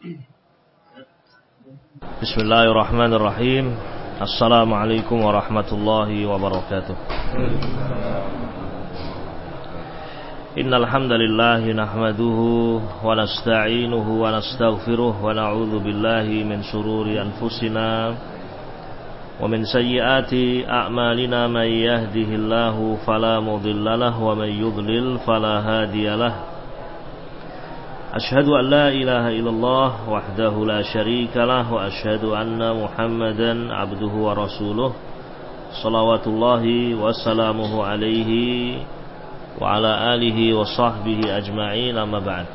Bismillahirrahmanirrahim. Assalamualaikum warahmatullahi wabarakatuh. Innal hamdalillah nahmaduhu wa nasta'inuhu wa nastaghfiruh wa na'udzu billahi min shururi anfusina wa min sayyiati a'malina may yahdihillahu fala mudhillalah wa may yudlil fala hadiyalah. Ashhadu an la ilaha illallah wahdahu la syarika lah wa ashhadu anna Muhammadan abduhu wa rasuluh salawatullahi wassalamuhu alaihi wa ala alihi wa sahbihi ajma'in, amma ba'd.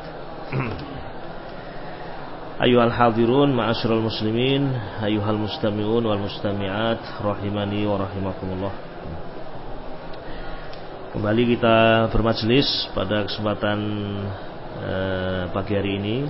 Ayyuhal hadirun ma'asyiral muslimin, ayyuhal mustami'un wal mustami'at rahimani wa rahimakumullah. Kembali kita bermajlis pada kesempatan pagi hari ini.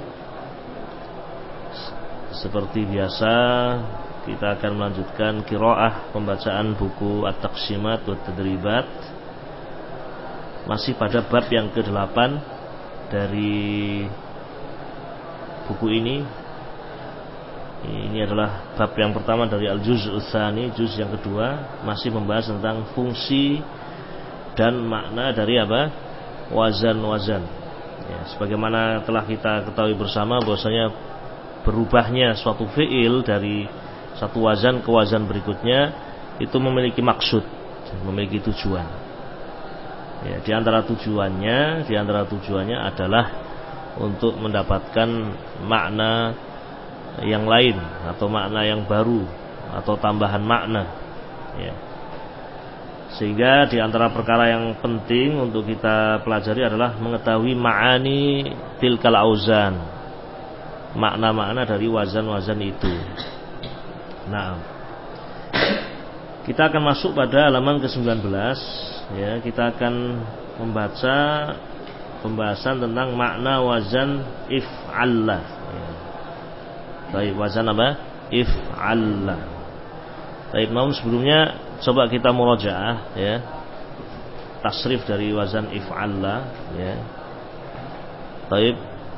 Seperti biasa, kita akan melanjutkan qiraah pembacaan buku At-Taqsimat wa Tadribat, masih pada bab yang ke-8 dari buku ini. Ini adalah bab yang pertama dari Al-Juz'ul Tsani, juz yang kedua, masih membahas tentang fungsi dan makna dari wazan-wazan. Ya, sebagaimana telah kita ketahui bersama bahwasanya berubahnya suatu fi'il dari satu wazan ke wazan berikutnya itu memiliki maksud, memiliki tujuan. Ya, di antara tujuannya adalah untuk mendapatkan makna yang lain atau makna yang baru atau tambahan makna. Ya. Sehingga di antara perkara yang penting untuk kita pelajari adalah mengetahui ma'ani tilkal auzan, makna-makna dari wazan-wazan itu. Nah, kita akan masuk pada halaman ke-19. Ya, kita akan membaca pembahasan tentang makna wazan if'alla. Ya. Baik, wazan apa? If'alla. Baik, namun sebelumnya coba kita murajaah, ya, tasrif dari wazan if'alla, ya. Baik,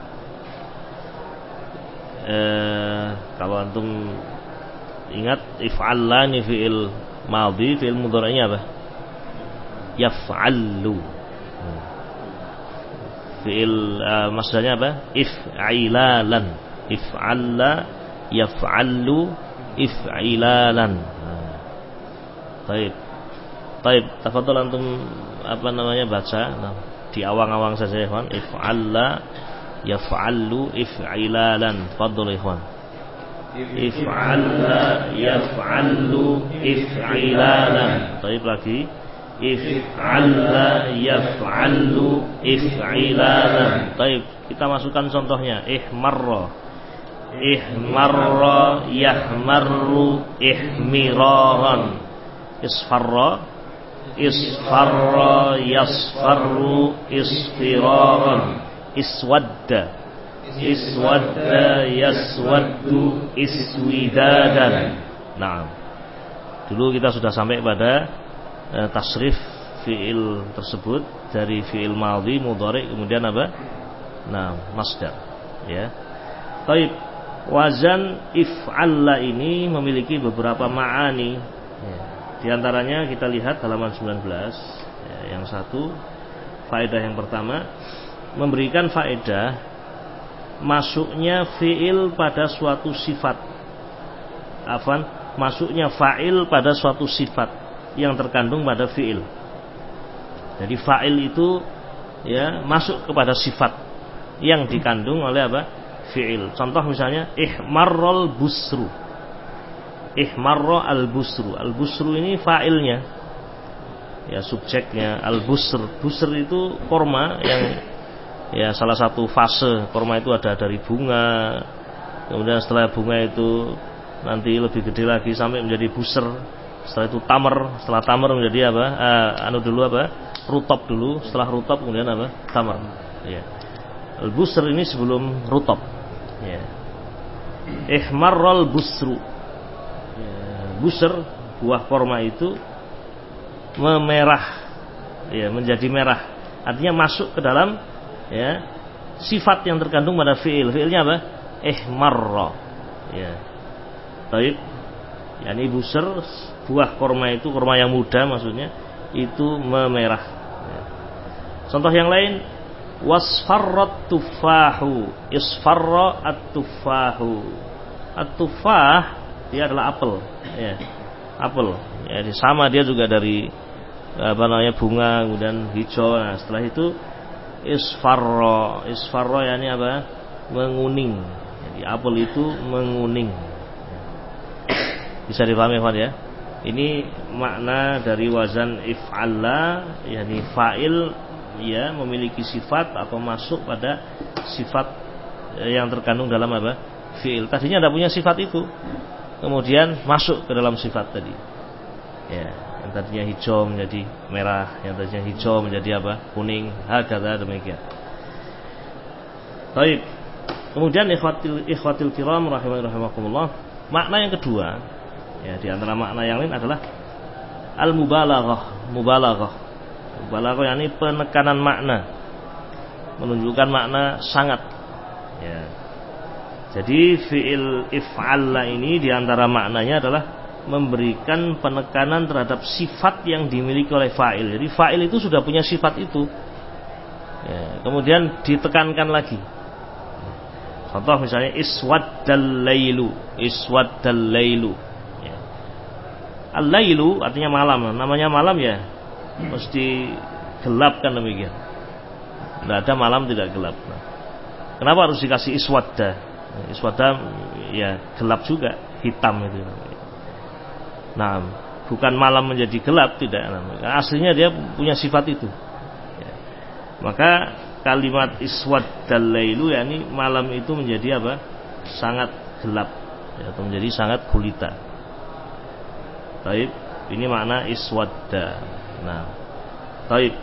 kalau antum ingat, if'alla ini fi'il madhi, fi'il mudhari'nya apa? Yaf'allu. Fi'il masdarnya apa? If'ilalan. If'alla yaf'allu if'ilalan. Baik. Baik, tafadhol antum baca. Nah, di awang-awang saja ya, ikhwan. If'alla yaf'allu if'ilalan. Fadhol ikhwan. If'alla yaf'allu if'ilalan. Baik, lagi. If'alla yaf'allu if'ilalan. Baik, kita masukkan contohnya. Ihmarra yahmarru ihmiraran. Isfarra yasfarru isfiraran. Iswadda yaswaddu iswidadan. Nah, dulu kita sudah sampai pada tasrif fi'il tersebut dari fi'il madhi, mudhari', kemudian apa? Nah, masdar, ya. Baik, wazan if'alla ini memiliki beberapa ma'ani, ya. Di antaranya kita lihat halaman 19, ya. Yang satu, faedah yang pertama, memberikan faedah masuknya fi'il pada suatu sifat. Masuknya fa'il pada suatu sifat yang terkandung pada fi'il. Jadi fa'il itu, ya, masuk kepada sifat yang dikandung oleh apa? Fi'il. Contoh misalnya ihmarral busru. Ihmarra al-busru. Al-busru ini fa'ilnya, ya, subjeknya al-busr. Busr itu korma yang, ya, salah satu fase korma itu ada dari bunga. Kemudian setelah bunga itu nanti lebih gede lagi sampai menjadi busr. Setelah itu tamar. Setelah tamar menjadi apa? Rutop dulu. Setelah rutop kemudian apa? Tamar. Ya. Al-busr ini sebelum rutop. Ya. Ihmarral busru. Ya. Busr, buah korma itu memerah, ya, menjadi merah. Artinya masuk ke dalam, ya, sifat yang terkandung pada fi'il. Fi'ilnya apa? ihmarra. Ya. Baik. Yani busr, buah kurma itu, kurma yang muda maksudnya, itu memerah. Ya. Contoh yang lain, wasfarrat tufahu, isfarra at-tufahu. At-tufah dia adalah apel, ya. Apel. Ya, sama dia juga dari bunga kemudian hijau. Nah, setelah itu isfarra. Isfarra yani apa? Menguning. Jadi apel itu menguning. Bisa dipahami ya? Ini makna dari wazan if'alla, yakni fa'il ya memiliki sifat atau masuk pada sifat yang terkandung dalam apa? Fi'il. Tadinya tidak punya sifat itu. Kemudian masuk ke dalam sifat tadi. Ya, yang tadinya hijau menjadi merah, yang tadinya hijau menjadi apa? Kuning, hakadha demikian. Baik. Kemudian ikhwatil kiram rahimakumullah, makna yang kedua, ya di antara makna yang lain adalah al-mubalaghah. Mubalaghah yakni penekanan makna, menunjukkan makna sangat. Ya. Jadi fi'il if'alla ini di antara maknanya adalah memberikan penekanan terhadap sifat yang dimiliki oleh fa'il. Jadi fa'il itu sudah punya sifat itu. Ya, kemudian ditekankan lagi. Contoh misalnya iswaddal lailu. Ya. Al-lailu artinya malam. Namanya malam ya mesti gelap kan demikian. Tidak ada malam tidak gelap. Nah, kenapa harus dikasih iswadda? Iswadda ya gelap juga, hitam itu. Nah, bukan malam menjadi gelap, tidak. Aslinya dia punya sifat itu. Ya. Maka kalimat iswaddal lailu yakni malam itu menjadi apa? Sangat gelap, ya, atau menjadi sangat gulita. Baik, ini makna iswadda. Nah, baik.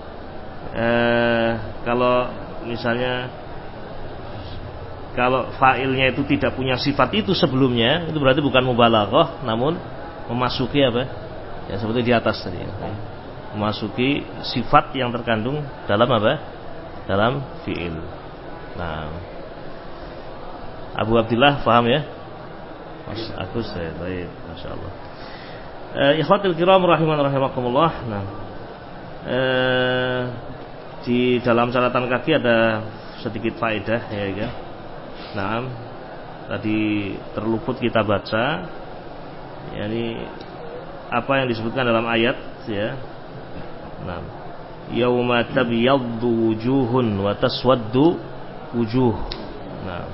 Kalau misalnya kalau fa'ilnya itu tidak punya sifat itu sebelumnya, itu berarti bukan mubalaghah, namun memasuki apa? Ya seperti di atas tadi. Ya. Memasuki sifat yang terkandung dalam apa? Dalam fi'il. Nah, Abu Abdillah paham ya? Mas Agus saya baik, masyaallah. Ikhwatul kiram rahimakumullah. Nah, di dalam catatan kaki ada sedikit faedah ya kan. Nah, tadi terluput kita baca, yakni apa yang disebutkan dalam ayat ya. Nah, yauma tabyaddu wujuhun wa taswaddu wujuh. Nah,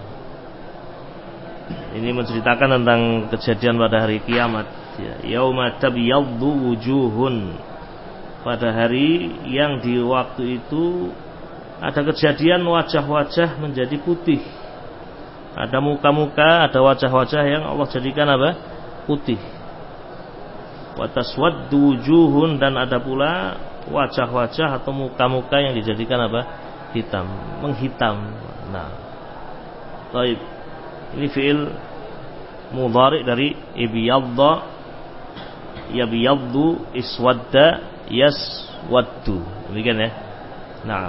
ini menceritakan tentang kejadian pada hari kiamat ya. Yauma tabyaddu wujuhun, pada hari yang di waktu itu ada kejadian wajah-wajah menjadi putih. Ada muka-muka, ada wajah-wajah yang Allah jadikan apa? Putih. Wa taswaddu wujuhun, dan ada pula wajah-wajah atau muka-muka yang dijadikan apa? Hitam, menghitam. Nah, baik. Ini fi'il mudhari dari ibyadda, yabyaddu, iswadda, yaswaddu. Demikian ya. Nah,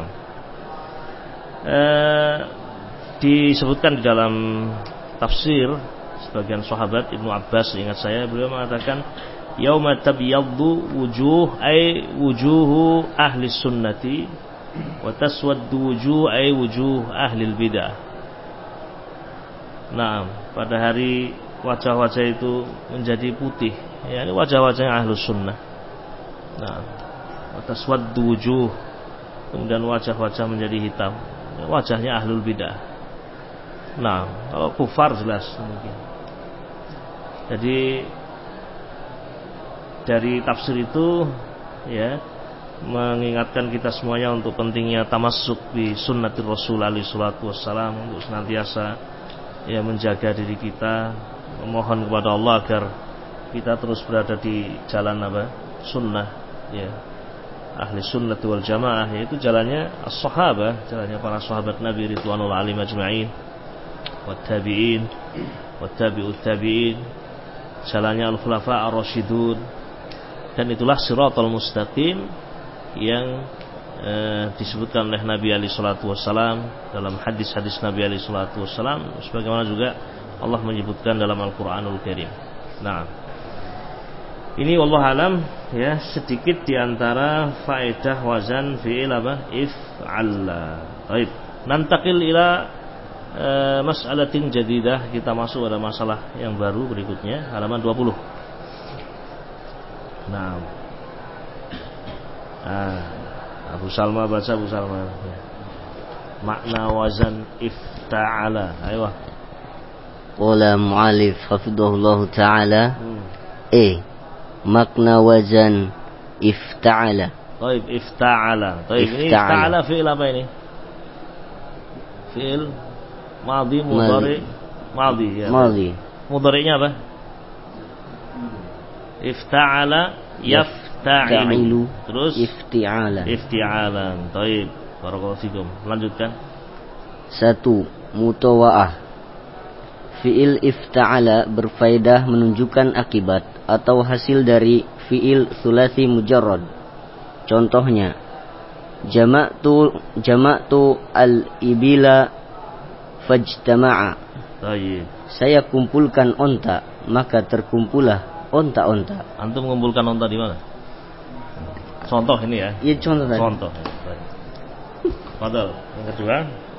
disebutkan di dalam tafsir sebagian sahabat, Ibnu Abbas ingat saya, beliau mengatakan yauma tabyaddu wujuh ay wujuhu ahli sunnati wa taswaddu wujuh ay wujuh ahli bidah. Nah, pada hari wajah-wajah itu menjadi putih, ya ini wajah-wajah ahli sunnah. Nah, wa taswaddu wujuh, kemudian wajah-wajah menjadi hitam, wajahnya ahlul bidah. Nah, kalau kufar jelas mungkin. Jadi dari tafsir itu ya mengingatkan kita semuanya untuk pentingnya tamassuk bi sunnatir Rasul alaihi salatu wassalam, untuk senantiasa ya menjaga diri kita, memohon kepada Allah agar kita terus berada di jalan apa? Sunnah ya. Ahli sunnah wal jamaah, yaitu jalannya as-sahabah, jalannya para sahabat Nabi ridwanul alim ajma'in, wat tabi'in, wat tabi'ut tabi'in, jalannya al-khulafa ar-rasyidun, dan itulah siratal mustaqim yang disebutkan oleh Nabi alaihi salatu wassalam dalam hadis-hadis Nabi alaihi salatu wassalam, sebagaimana juga Allah menyebutkan dalam Al-Qur'anul Karim. Nah, ini wallahu alam ya, sedikit diantara faedah wazan fi'il apa? If'ala. Baik, nantaqil ila mas'alatin jadidah. Kita masuk pada masalah yang baru berikutnya, halaman 20. Nah, Abu Salma baca, Abu Salma ya. Makna wazan ifta'ala. Ayo. Qala mu'allif hafidhahullah ta'ala. Makna wazan ifta'ala. Baik, ifta'ala. Baik, ini ifta'ala fi'il apa ini? Fi'il madhi, mudhari, madhi ya. Madhi. Mudhari'nya apa? Ifta'ala yafta'ilu. Terus ifti'alan. Ifti'alan. Baik, barakallahu fikum. Lanjutkan. 1. Mutawa'ah. Fi'il ifta'ala berfaedah menunjukkan akibat atau hasil dari fi'il sulasi mujarrad. Contohnya, jama'tu al-ibila fajtama'a. Baik. Saya kumpulkan onta, maka terkumpulah onta-onta. Antum mengumpulkan onta di mana? Contoh ini ya. Iya, contoh tadi. Contoh. Baik. Padahal yang kedua.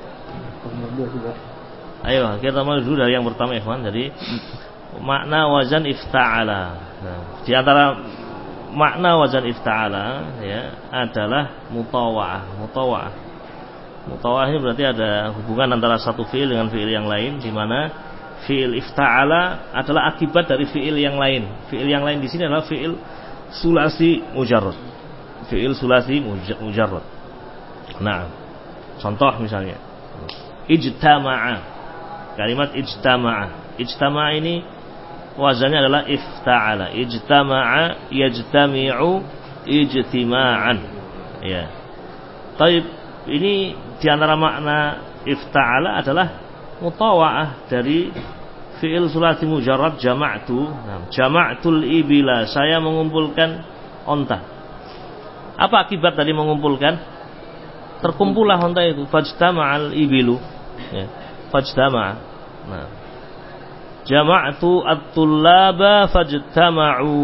Ayo kita mulai dulu dari yang pertama, ikhwan. Jadi makna wazan ifta'ala. Nah, di antara makna wazan ifta'ala ya adalah mutawa'ah. Mutawa'ah ini berarti ada hubungan antara satu fi'il dengan fi'il yang lain, di mana fi'il ifta'ala adalah akibat dari fi'il yang lain. Fi'il yang lain di sini adalah fi'il sulasi mujarrad. Fi'il sulasi mujarrad. Nah, contoh misalnya ijtama'a. Kalimat ijtama'a. Ijtama'a ini wazannya adalah ifta'ala. Ijtama'a yajtami'u ijtima'an. Ya. Taib, ini di antara makna ifta'ala adalah mutawa'ah dari fi'il sulasi mujarrad jama'tu. Nah, jama'tul ibila, saya mengumpulkan onta. Apa akibat tadi mengumpulkan? Terkumpullah onta itu. Fajtama'al ibilu. Ya. Fajtama'a. Nah, jama'tu at-tullaba fajtama'u.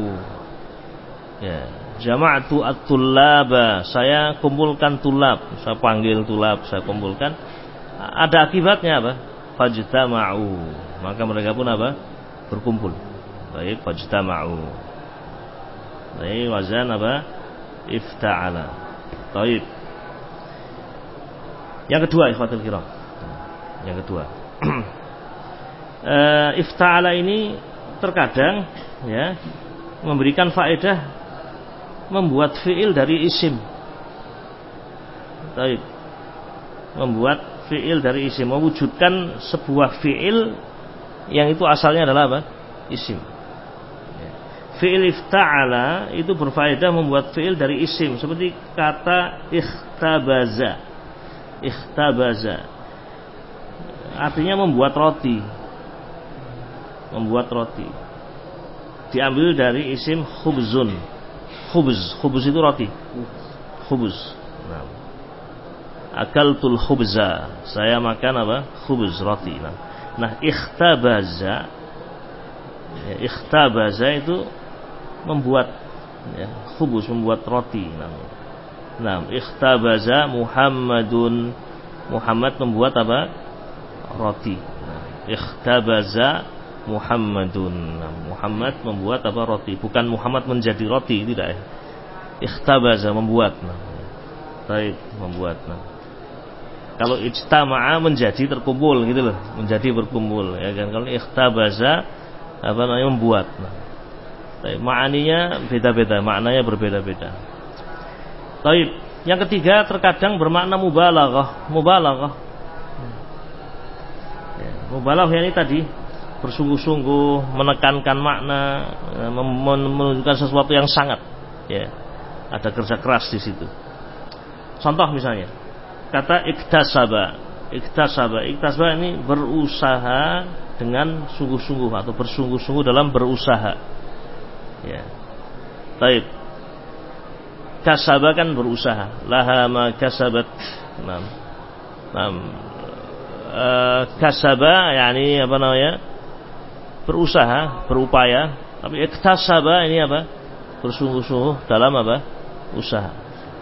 Ya, jama'tu at-tullaba, saya kumpulkan tulab, saya panggil tulab, saya kumpulkan. Ada akibatnya apa? Fajtama'u. Maka mereka pun apa? Berkumpul. Baik, fajtama'u. Baik, wazan apa? Ifta'ala. Baik. Yang kedua, ikhwatul kiram. Yang kedua, ifta'ala ini terkadang ya memberikan faedah membuat fi'il dari isim. Baik. Membuat fi'il dari isim, mewujudkan sebuah fi'il yang itu asalnya adalah apa? Isim. Fi'il ifta'ala itu berfaedah membuat fi'il dari isim, seperti kata ikhtabaza. Ikhtabaza artinya membuat roti. Membuat roti. Diambil dari isim khubzun. Khubz itu roti. Khubz. Nah. Akaltul khubza. Saya makan apa? Khubz, roti. Nah, ikhtabaza. Ya, ikhtabaza itu membuat ya, khubz, membuat roti. Nah, ikhtabaza Muhammadun. Muhammad membuat apa? Roti. Ikhtabaza Muhammadun. Muhammad membuat apa? Roti. Bukan Muhammad menjadi roti, tidak ya. Ikhtabaza membuat. Baik, membuat. Kalau ijtama'a menjadi terkumpul gitu loh, menjadi berkumpul ya kan. Kalau ikhtabaza apa namanya? Membuat. Baik, maknanya beda-beda, maknanya berbeda-beda. Baik, yang ketiga terkadang bermakna mubalaghah. Mubalaghah ini tadi bersungguh-sungguh menekankan makna, menunjukkan sesuatu yang sangat, ya, ada kerja keras di situ. Contoh misalnya, kata iktasaba ini berusaha dengan sungguh-sungguh atau bersungguh-sungguh dalam berusaha. Ya, baik. kasaba kan berusaha, laha ma kasabat. Kasaba yakni apa namanya? Berusaha, berupaya. Tapi iktasaba ini apa? Bersungguh-sungguh dalam apa? Usaha.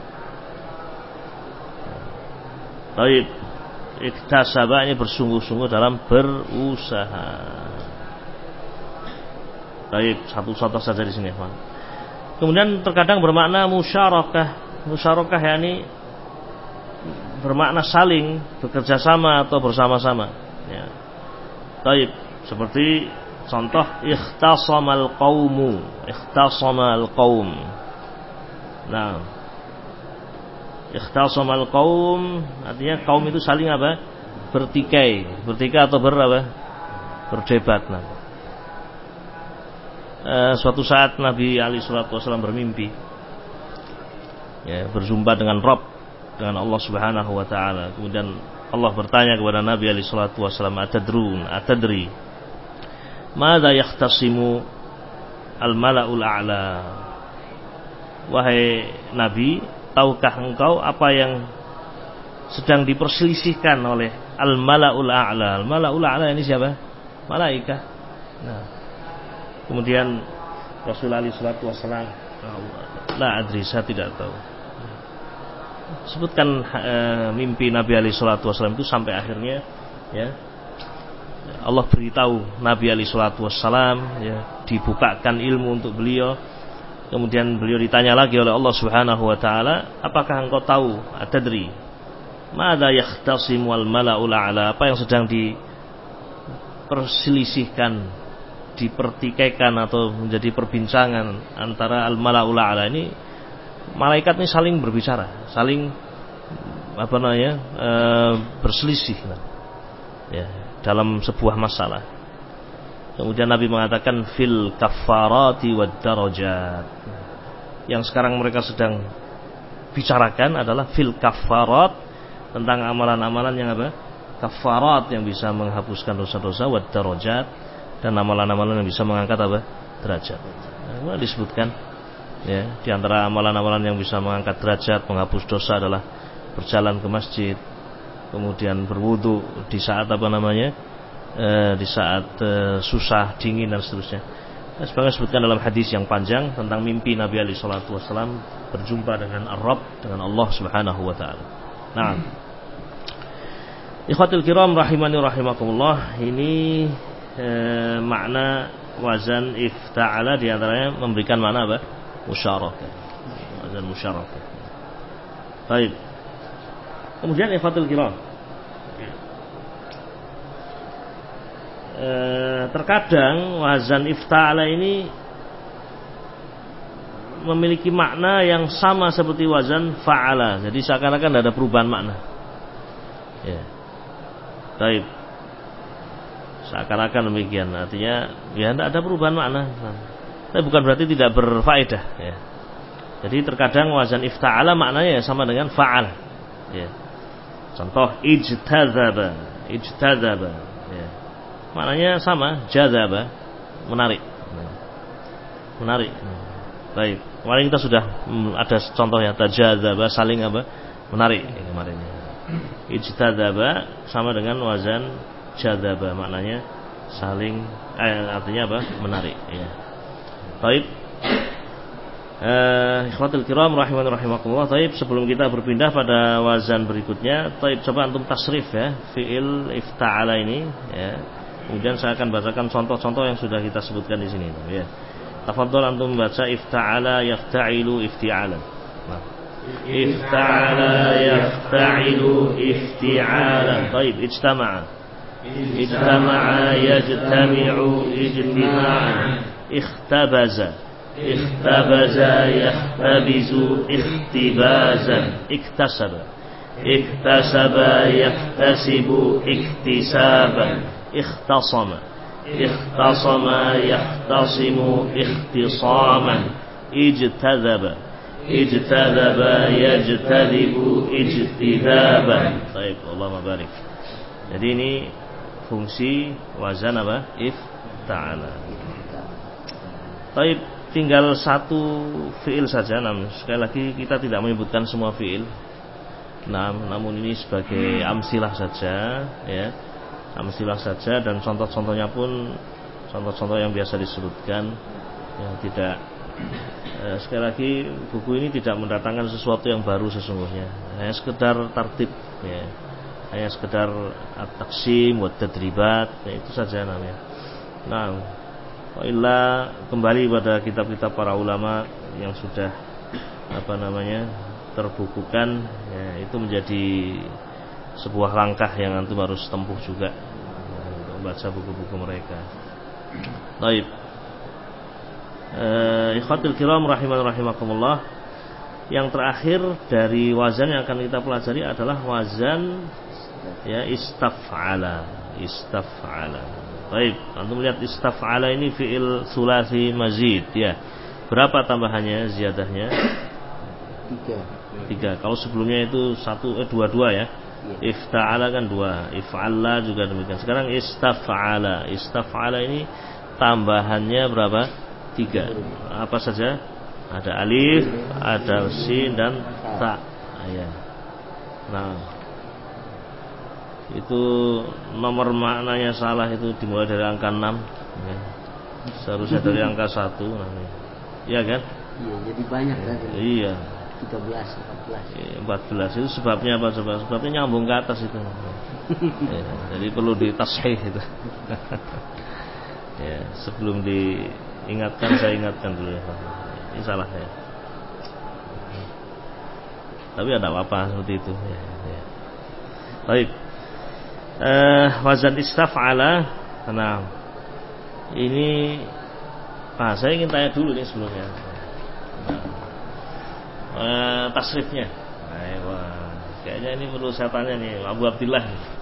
Baik, iktasaba ini bersungguh-sungguh dalam berusaha. Baik, satu contoh saja di sini, Pak. Kemudian terkadang bermakna musyarakah. Musyarakah yakni bermakna saling bekerja sama atau bersama-sama. Ya. Baik, seperti contoh ikhtasamal qaumu, ikhtasamal qaum. Nah, ikhtasamal qaum artinya kaum itu saling apa? Bertikai atau berdebat. Nah, suatu saat Nabi alaihi salatu wasallam bermimpi, ya, berjumpa dengan Rabb, dengan Allah Subhanahu wa taala. Kemudian Allah bertanya kepada Nabi alaihi salatu wasallam, atadri madza yahtasimu al-mala'ul a'la. Wahai Nabi, tahukah engkau apa yang sedang diperselisihkan oleh al-mala'ul a'la? Al-mala'ul a'la ini siapa? Malaikat. Nah, kemudian Rasulullah SAW, la adri, saya tidak tahu. Sebutkan mimpi Nabi SAW itu sampai akhirnya, ya, Allah beritahu Nabi SAW, ya, dibukakan ilmu untuk beliau. Kemudian beliau ditanya lagi oleh Allah Subhanahu wa taala, apakah engkau tahu, atadri madza yahtasimu al mala'ul a'la, apa yang sedang diperselisihkan, dipertikaikan atau menjadi perbincangan antara al mala'ul a'la ini. Malaikat ini saling berbicara, saling berselisih, ya, dalam sebuah masalah. Kemudian Nabi mengatakan fil kaffarati wad darajat. Yang sekarang mereka sedang bicarakan adalah fil kaffarat, tentang amalan-amalan yang apa? Kaffarat, yang bisa menghapuskan dosa-dosa, wad darajat, dan amalan-amalan yang bisa mengangkat apa? Derajat. Nah, disebutkan, ya, di antara amalan-amalan yang bisa mengangkat derajat, menghapus dosa adalah berjalan ke masjid, kemudian berwudu di saat di saat susah, dingin, dan seterusnya. Sebagaimana disebutkan dalam hadis yang panjang tentang mimpi Nabi alaihi salatu wasallam berjumpa dengan Ar-Rabb, dengan Allah Subhanahu wa taala. Nah, ikhwatul kiram rahimani rahimakumullah, ini makna wazan ifta'ala di antaranya memberikan makna apa? Musyarakah. Wazan musyarakah. Baik. Kemudian ikhwatul kiram, terkadang wazan ifta'ala ini memiliki makna yang sama seperti wazan fa'ala. Jadi seakan-akan tidak ada perubahan makna, ya. Baik, seakan-akan demikian. Artinya ya tidak ada perubahan makna, tapi bukan berarti tidak berfaedah, ya. Jadi terkadang wazan ifta'ala maknanya sama dengan fa'al, ya. Contoh ijtazaba, ya, maknanya sama, jazaba, menarik. Baik, kemarin kita sudah ada contohnya, tajazaba, saling apa? Menarik, ya, kemarinnya. Ijtazaba sama dengan wazan jazaba, maknanya saling, artinya apa? Menarik, ya. Baik, ikhwatul kiram rahimani rahimakumullah. Baik, sebelum kita berpindah pada wazan berikutnya, baik, coba antum tasrif, ya, fi'il ifta'ala ini, ya. Kemudian saya akan bacakan contoh-contoh yang sudah kita sebutkan di sini, ya. Tafadhol antum baca ifta'ala yafta'ilu ifti'alan. Nah, ifta'ala yafta'ilu ifti'alan. Baik, ijtama'a yajtami'u ijtima'an. Ikhtabaza yahtabizu ikhtibazan. Iktasaba yahtasibu iktisaban. اختصم يختصم اختصاما. اجتذب يجتذب اجتذابا. Baik, Allahumma barik. Jadi ini fungsi wazan apa? Ifta'ala. Baik, tinggal satu fiil saja. Namun sekali lagi kita tidak menyebutkan semua fiil. Namun ini sebagai amsilah saja, ya, amsilah saja, dan contoh-contohnya pun contoh-contoh yang biasa disebutkan, yang tidak. Sekali lagi buku ini tidak mendatangkan sesuatu yang baru sesungguhnya, hanya sekedar tartib, ya, hanya sekedar at-taqsim wa tadribat, ya, itu saja namanya. Nah, illa kembali pada kitab-kitab para ulama yang sudah terbukukan, ya, itu menjadi sebuah langkah yang antum harus tempuh juga, untuk membaca buku-buku mereka. Baik, ikhwatul kiram rahimakumullah. Yang terakhir dari wazan yang akan kita pelajari adalah wazan, ya, istaf'ala. Baik, antum lihat istaf'ala ini fi'il sulasi mazid, ya. Berapa tambahannya, ziyadahnya? 3. Kalau sebelumnya itu 2 ya. Ifta'ala kan 2, if'alla juga demikian. Sekarang istaf'ala ini tambahannya berapa? 3. Apa saja? Ada alif, ada sin dan ta. Ya. Nah, itu nomor maknanya salah, itu dimulai dari angka 6, ya. Seharusnya dari angka 1 namanya. Iya kan? Iya, jadi banyak kan? Iya. 14. Itu sebabnya apa coba? Sebabnya nyambung ke atas itu. Ya, jadi perlu ditashih itu. Ya, sebelum diingatkan saya ingatkan dulu. Ini salah ya. Tapi ada apa seperti itu. Ya, ya. Baik. Wazan istaf'ala. Nah, ini saya ingin tanya dulu nih sebelumnya. Tasrifnya. Wah, kayaknya ini perlu saya tanya nih, Abu Abdillah.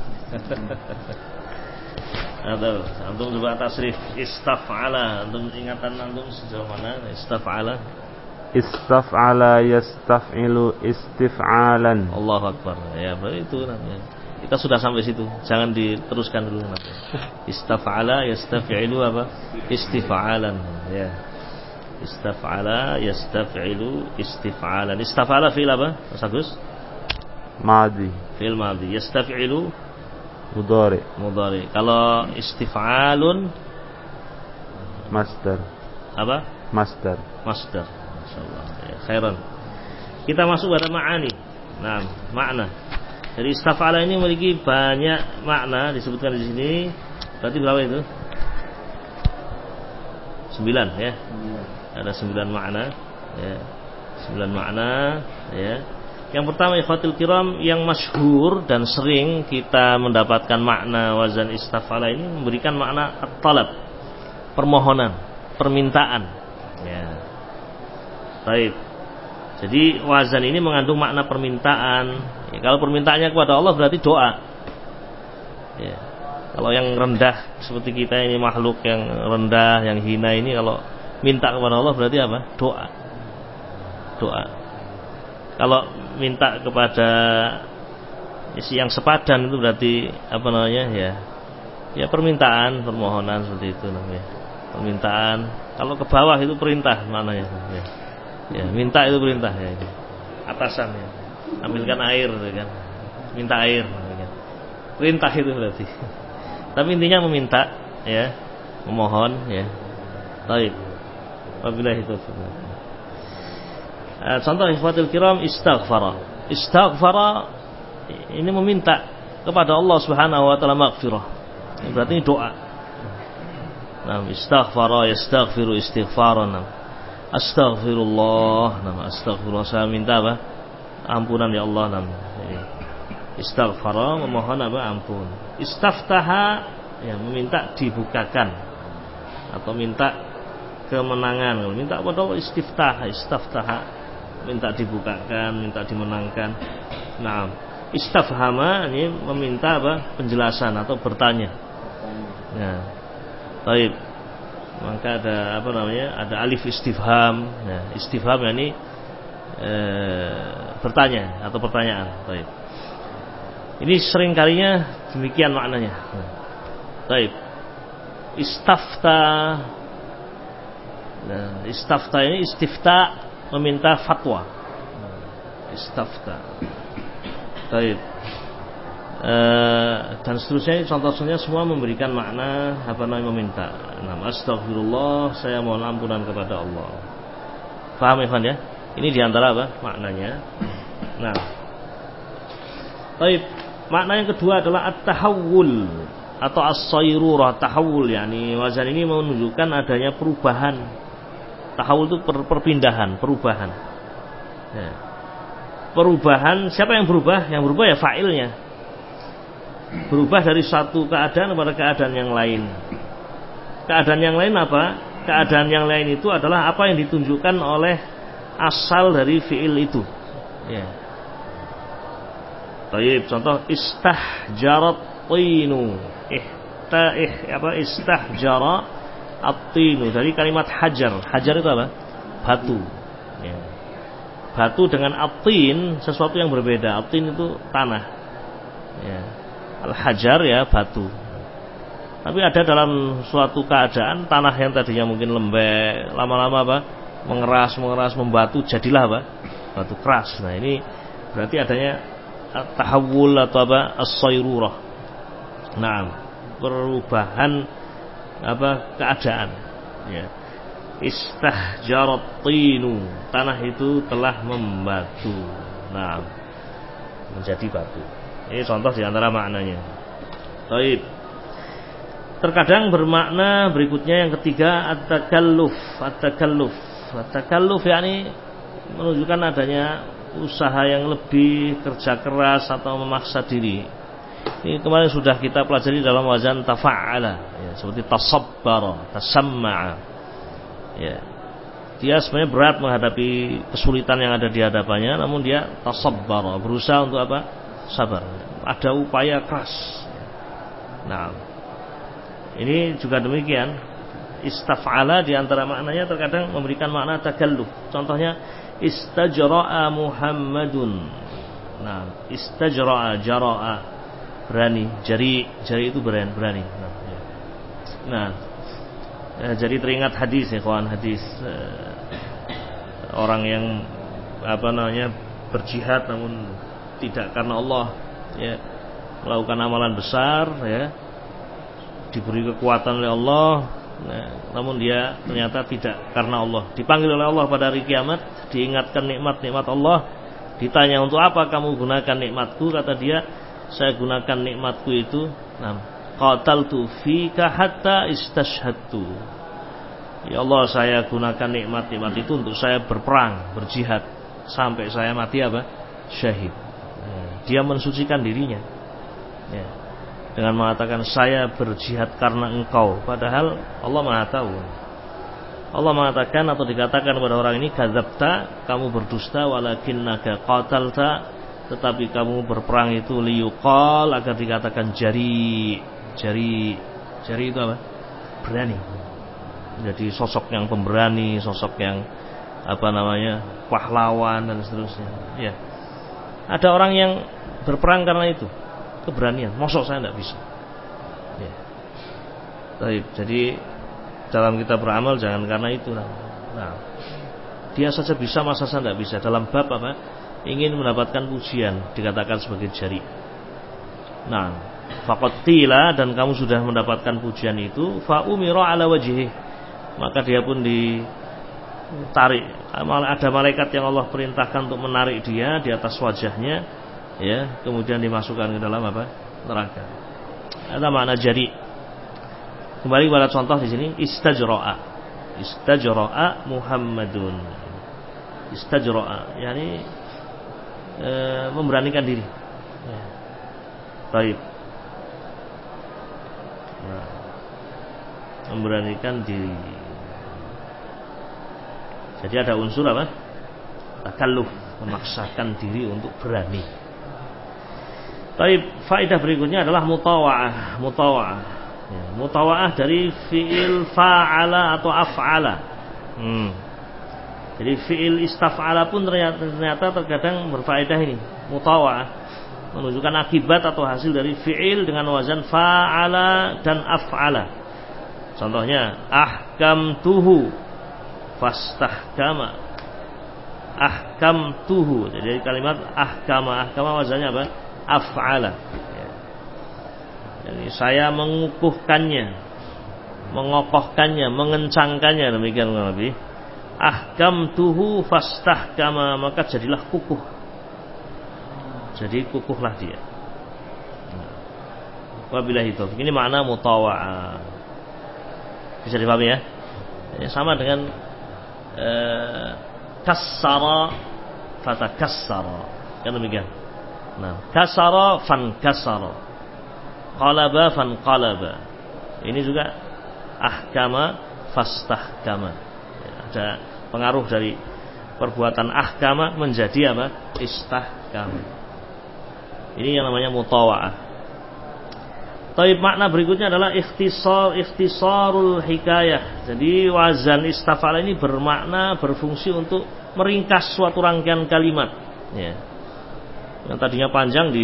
Atau antum coba tasrif istaf'ala. Antum ingatan antum sejauh mana istaf'ala? Istaf'ala yastaf'ilu istif'alan. Allahu Akbar. Ya, itu namanya. Kita sudah sampai situ. Jangan diteruskan dulu nanti. Istaf'ala yastaf'ilu apa? Istif'alan. Ya. Istaf'ala yastaf'ilu istif'alan. Istaf'ala fi'il apa, Mas Agus? Madi. Fi'il madi. Yastaf'ilu mudhari. Kalau istif'alun masdar. Apa? Masdar. Masyaallah. Ya, khairan. Kita masuk pada ma'ani. Nah, makna. Jadi istaf'ala ini memiliki banyak makna disebutkan di sini. Berarti berapa itu? 9 ya. Ada 9 makna, ya. 9 makna, ya. Yang pertama ikhwatul kiram, yang masyhur dan sering kita mendapatkan makna wazan istaf'ala ini memberikan makna at-talab, permohonan, permintaan, ya. Baik. Jadi wazan ini mengandung makna permintaan. Ya, kalau permintaannya kepada Allah berarti doa. Ya. Kalau yang rendah seperti kita ini, makhluk yang rendah, yang hina ini, kalau minta kepada Allah berarti apa? Doa. Kalau minta kepada yang sepadan itu berarti apa namanya, ya? Ya permintaan, permohonan, seperti itu namanya. Permintaan. Kalau ke bawah itu perintah maknanya. Ya. Ya, minta itu perintah, ya. Atasan, ya. Ambilkan air, ya kan? Minta air, ya kan? Perintah itu berarti. Tapi intinya meminta, ya, memohon, ya. Baik. Wabillahi taufiq. Contoh ikhwatul kiram, istaghfara ini meminta kepada Allah Subhanahu wa taala maghfirah. Berarti ini doa. Nah, istaghfara yastaghfiru istighfaran. Astaghfirullah. Nah, astaghfirullah, saya minta apa? Ampunan ya Allah. Nah, istaghfara memohon apa? Ampun. Istaftaha, ya, meminta dibukakan atau minta kemenangan. Minta kepada Allah istaftaha, minta dibukakan, minta dimenangkan. Nah, istafhama ini meminta apa? Penjelasan atau bertanya. Nah, baik. Maka ada apa namanya? Ada alif istifham. Nah, istifham ini bertanya atau pertanyaan. Baik. Ini sering kalinya demikian maknanya. Baik. Istafta Nah, istafta ini istifta, meminta fatwa. Istafta. Baik. Dan seterusnya, contohnya semua memberikan makna meminta. Astaghfirullah, saya mohon ampunan kepada Allah. Paham Ikhwan ya? Ini diantara maknanya. Nah, baik. Makna yang kedua adalah at-tahawul atau as-sayrurah. Tahawul, yakni wazan ini menunjukkan adanya perubahan. Tahawul itu perpindahan, perubahan. Ya. Perubahan, siapa yang berubah? Yang berubah ya fa'ilnya. Berubah dari satu keadaan kepada keadaan yang lain. Keadaan yang lain apa? Keadaan yang lain itu adalah apa yang ditunjukkan oleh asal dari fi'il itu. Ya. Baik, contoh istahjarat tinu. Istahjara at-tinu, dari kalimat hajar. Hajar itu apa? Batu. Ya. Batu dengan at-tin sesuatu yang berbeda. At-tin itu tanah. Ya. Al-hajar ya batu. Tapi ada dalam suatu keadaan tanah yang tadinya mungkin lembek, lama-lama mengeras, membatu, jadilah batu keras. Nah, ini berarti adanya tahawul atau as-sayrurah. Nah, perubahan keadaan. Ya. Istahjarat tinu, tanah itu telah membatu. Nah, menjadi batu. Ini contoh di antara maknanya. Baik. Terkadang bermakna berikutnya yang ketiga at-takalluf. At-takalluf yakni menunjukkan adanya usaha yang lebih, kerja keras atau memaksa diri. Ini kemarin sudah kita pelajari dalam wazan tafa'ala, ya, seperti tasabbara, tasamma'a. Ya. Dia sebenarnya berat menghadapi kesulitan yang ada di hadapannya, namun dia tasabbara, berusaha untuk sabar. Ada upaya keras. Nah, ini juga demikian. Istaf'ala di antara maknanya terkadang memberikan makna takalluf. Contohnya istajra'a Muhammadun. Nah, istajra'a, jara'a, berani. Jari itu berani. Nah, jadi teringat hadis ya kawan, hadis orang yang berjihad namun tidak karena Allah, ya, melakukan amalan besar, ya, diberi kekuatan oleh Allah, nah, namun dia ternyata tidak karena Allah. Dipanggil oleh Allah pada hari kiamat, diingatkan nikmat-nikmat Allah, ditanya untuk apa kamu gunakan nikmatku, kata dia, saya gunakan nikmatku itu, qataltu fika hatta istashhadtu. Ya Allah, saya gunakan nikmat-nikmat itu untuk saya berperang, berjihad sampai saya mati syahid. Dia mensucikan dirinya, ya, dengan mengatakan saya berjihad karena engkau, padahal Allah Maha tahu. Allah mengatakan atau dikatakan kepada orang ini, kadzabta, kamu berdusta, walakinnaka qatalta, tetapi kamu berperang itu liyuqal, agar dikatakan jari itu apa? Berani. Jadi sosok yang pemberani, sosok yang pahlawan dan seterusnya. Ya. Ada orang yang berperang karena itu, keberanian. Mosok saya tidak bisa. Ya. Jadi dalam kita beramal jangan karena itu. Nah, dia saja bisa, masa saya tidak bisa. Dalam bab ingin mendapatkan pujian, dikatakan sebagai jari. Nah, faqad qila, dan kamu sudah mendapatkan pujian itu, fa umira ala wajhihi, maka dia pun ditarik. Ada malaikat yang Allah perintahkan untuk menarik dia di atas wajahnya, ya, kemudian dimasukkan ke dalam neraka. Ada makna jari. Kembali pada contoh di sini, istajra'a Muhammadun. Istajra'a yakni memberanikan diri. Ya. Baik. Nah, memberanikan diri. Jadi ada unsur takalluf, memaksakan diri untuk berani. Baik, faedah berikutnya adalah mutawa'ah. Ya, mutawa'ah dari fi'il fa'ala atau af'ala. Jadi fi'il istaf'ala pun ternyata terkadang berfaedah ini. Mutawa'ah menunjukkan akibat atau hasil dari fi'il dengan wazan fa'ala dan af'ala. Contohnya ahkamtuhu, fastahkama. Ahkamtuhu. Jadi kalimat ahkama wazannya apa? Af'ala. Ya. Jadi saya mengukuhkannya, mengokohkannya, mengencangkannya, demikian lebih. Ahkamtuhu fastahkama, maka jadilah kukuh. Jadi kukuhlah dia. Wabillahi taufiq. Ini makna mutawa'ah. Bisa dipahami ya? Sama dengan kassara fatakassara. Kan demikian. Nah, kasara fankasara. Qalaba fanqalaba. Ini juga ahkama fastahkama. Ada pengaruh dari perbuatan ahkama menjadi apa? Istahkama. Ini yang namanya mutawa'ah. Taib, makna berikutnya adalah ikhtisarul hikayah. Jadi wazan istaf'ala ini berfungsi untuk meringkas suatu rangkaian kalimat. Ya. Yang tadinya panjang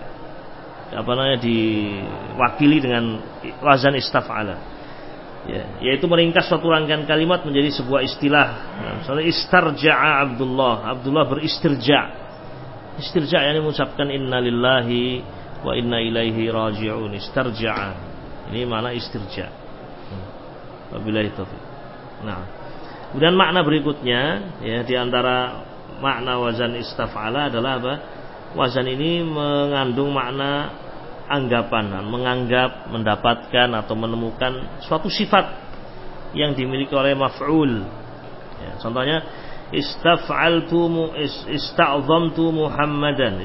diwakili dengan wazan istaf'ala. Ya, yaitu meringkas suatu rangkaian kalimat menjadi sebuah istilah. Nah, misalnya istarja'a Abdullah beristirja'. Istirja' yakni mengucapkan inna lillahi wa inna ilaihi raji'un. Istarja'a. Ini makna istirja'. Wabillahi taufiq. Nah, kemudian makna berikutnya ya di antara makna wazan istaf'ala adalah apa? Wazan ini mengandung makna anggapan, menganggap, mendapatkan atau menemukan suatu sifat yang dimiliki oleh maf'ul. Ya, contohnya ista'zamtu Muhammadan.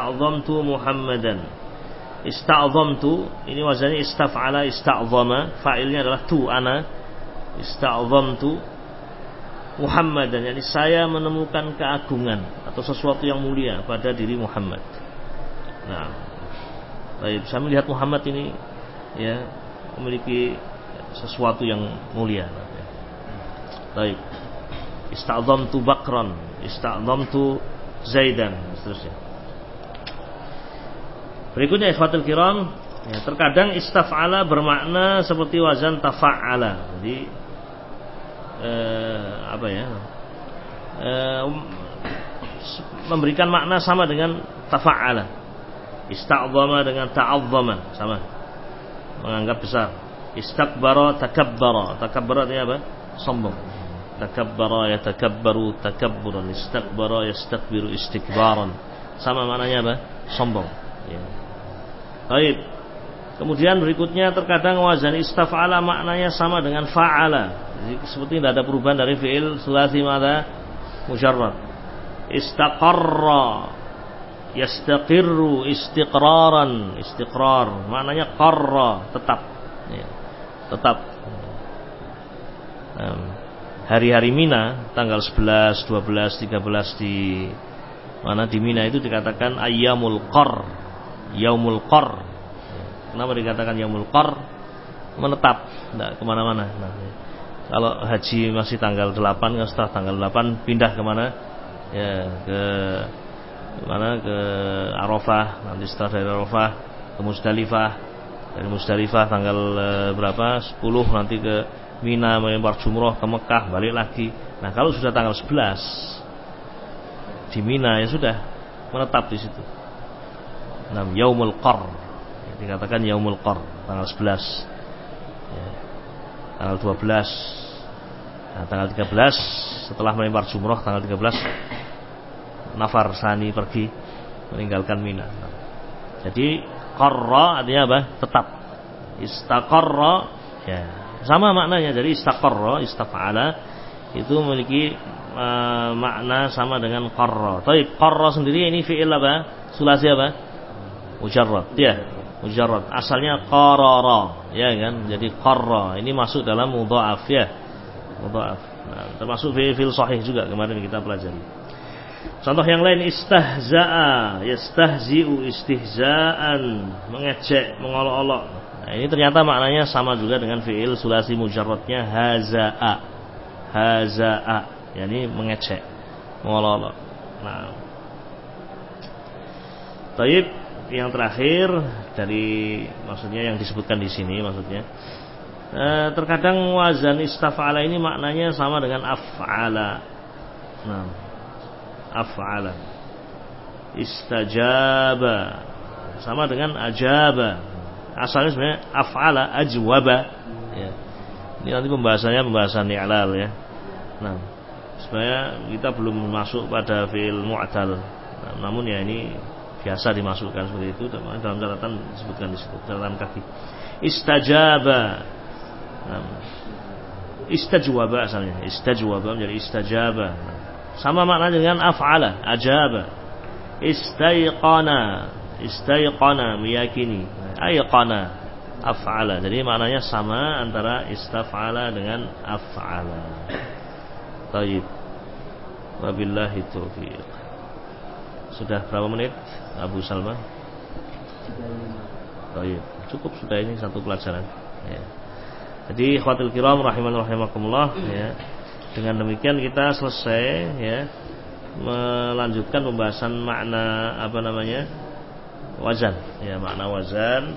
Ista'zamtu ini wazannya istaf'ala ista'zama, fa'ilnya adalah tu ana. Ista'zamtu Muhammadan, yakni saya menemukan keagungan atau sesuatu yang mulia pada diri Muhammad. Nah, baik, saya melihat Muhammad ini ya memiliki sesuatu yang mulia. Baik. Ista'zamtu Bakran, ista'zamtu Zaidan, seterusnya. Berikutnya ikhwatul kiram, ya, terkadang istaf'ala bermakna seperti wazan tafa'ala. Jadi memberikan makna sama dengan tafa'ala. Ista'zama dengan ta'azzama sama, menganggap besar. Istakbara takabbara. Takabbara artinya apa? Sombong. Takabbara yatakabbaru takabburan. Istakbara yastakbiru istikbaran. Sama maknanya apa? Sombong. Ya. Baik. Kemudian berikutnya terkadang wazan istaf'ala maknanya sama dengan fa'ala. Jadi seperti tidak ada perubahan dari fi'il sulasi madza mujarrad. Istaqarra yastaqirru istiqraran. Istiqrar maknanya qarra, tetap ya, tetap. Hari-hari Mina tanggal 11, 12, 13 di mana di Mina itu dikatakan ayyamul qar, yaumul qar. Kenapa dikatakan yaumul qar? Menetap, tidak kemana-mana. Nah, kalau haji masih tanggal 8, setelah tanggal 8 pindah kemana? Ya, ke Arafah. Nanti setelah dari Arafah ke Musdalifah, dari Musdalifah tanggal berapa? 10 nanti ke Mina, melempar jumrah ke Mekah, balik lagi. Nah, kalau sudah tanggal 11 di Mina ya sudah menetap di situ. Nah, yaumul qar. Dikatakan yaumul qar tanggal 11. Ya. Tanggal 12. Nah, tanggal 13 setelah melempar jumrah tanggal 13 nafar sani pergi meninggalkan Mina. Jadi qarra artinya apa? Tetap. Istaqarra ya sama maknanya. Jadi istaqarra, istaf'ala itu memiliki makna sama dengan qarra. Tapi qarra sendiri ini fi'il apa? Sulasi apa? Mujarrad. Ya, mujarrad. Asalnya qarara, ya kan? Jadi qarra ini masuk dalam mudha'af ya. Mudha'af. Nah, termasuk fi'il sahih juga kemarin kita pelajari. Contoh yang lain istahza'a, yastahzi'u istihza'an, mengejek, mengolok-olok. Nah, ini ternyata maknanya sama juga dengan fi'il sulasi mujarradnya haza'a. Haza'a, yakni mengejek, mengolok-olok. Nah, baik, yang terakhir dari maksudnya yang disebutkan di sini maksudnya Terkadang wazan istaf'ala ini maknanya sama dengan af'ala. Nah, af'ala. Istajaba sama dengan ajaba. Asalnya sebenarnya af'ala ajwaba. Ya. Ini nanti pembahasan i'lal ya. Nah, sebenarnya kita belum masuk pada fi'il mu'tal. Nah, namun ya ini biasa dimasukkan seperti itu dalam catatan disebutkan di situ, catatan kaki. Istajaba. Nah, istajwaba asalnya. Istajwaba menjadi istajaba. Nah, sama makna dengan af'ala, ajaba. Istayqana meyakini. Ayqana af'ala. Jadi maknanya sama antara istaf'ala dengan af'ala. Baik. Wabillahi taufiq. Sudah berapa menit Abu Salma? 35. Baik. Cukup sudah ini satu pelajaran. Ya. Jadi ikhwatul kiram rahimakumullah ya. Dengan demikian kita selesai ya melanjutkan pembahasan makna wazan ya, makna wazan.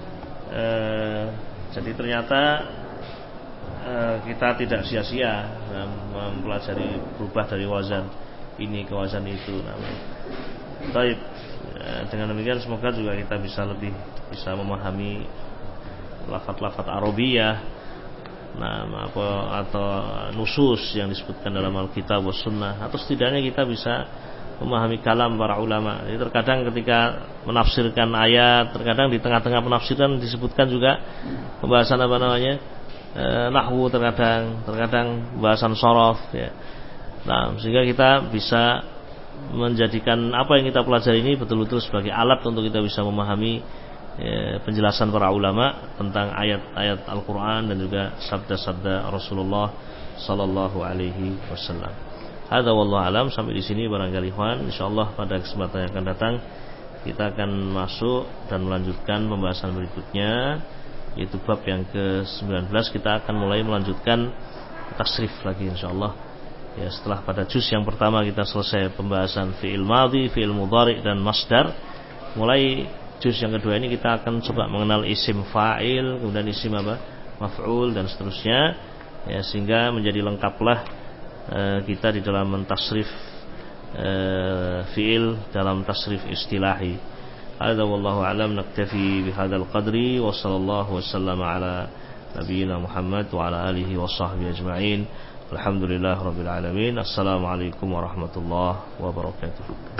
Jadi ternyata kita tidak sia-sia mempelajari berubah dari wazan ini ke wazan itu. Baik, dengan demikian semoga juga kita bisa memahami lafaz-lafaz Arabiyah atau nusus yang disebutkan dalam Alkitab was Sunnah, atau setidaknya kita bisa memahami kalam para ulama. Jadi terkadang ketika menafsirkan ayat, terkadang di tengah-tengah penafsiran disebutkan juga pembahasan nahwu, terkadang pembahasan shorof ya. Nah, sehingga kita bisa menjadikan apa yang kita pelajari ini betul-betul sebagai alat untuk kita bisa memahami penjelasan para ulama tentang ayat-ayat Al-Quran dan juga sabda-sabda Rasulullah Sallallahu Alaihi Wasallam. Hadza wallahu alam. Sampai di sini barangkali ikhwan. Insyaallah pada kesempatan yang akan datang kita akan masuk dan melanjutkan pembahasan berikutnya, yaitu bab yang ke-19. Kita akan mulai melanjutkan tasrif lagi insyaallah. Ya, setelah pada juz yang pertama kita selesai pembahasan fi'il madhi, fi'il mudhari dan masdar. Mulai juz yang kedua ini kita akan coba mengenal isim fa'il, kemudian isim maf'ul dan seterusnya ya, sehingga menjadi lengkaplah kita di dalam mentasrif fi'il dalam tasrif istilahi. Hadza wallahu alam. Naktafi bihadzal qadri wa sallallahu wasallama ala nabiyyina Muhammad wa ala alihi wa sahbihi ajma'in. Alhamdulillah rabbil alamin. Assalamualaikum warahmatullahi wabarakatuh.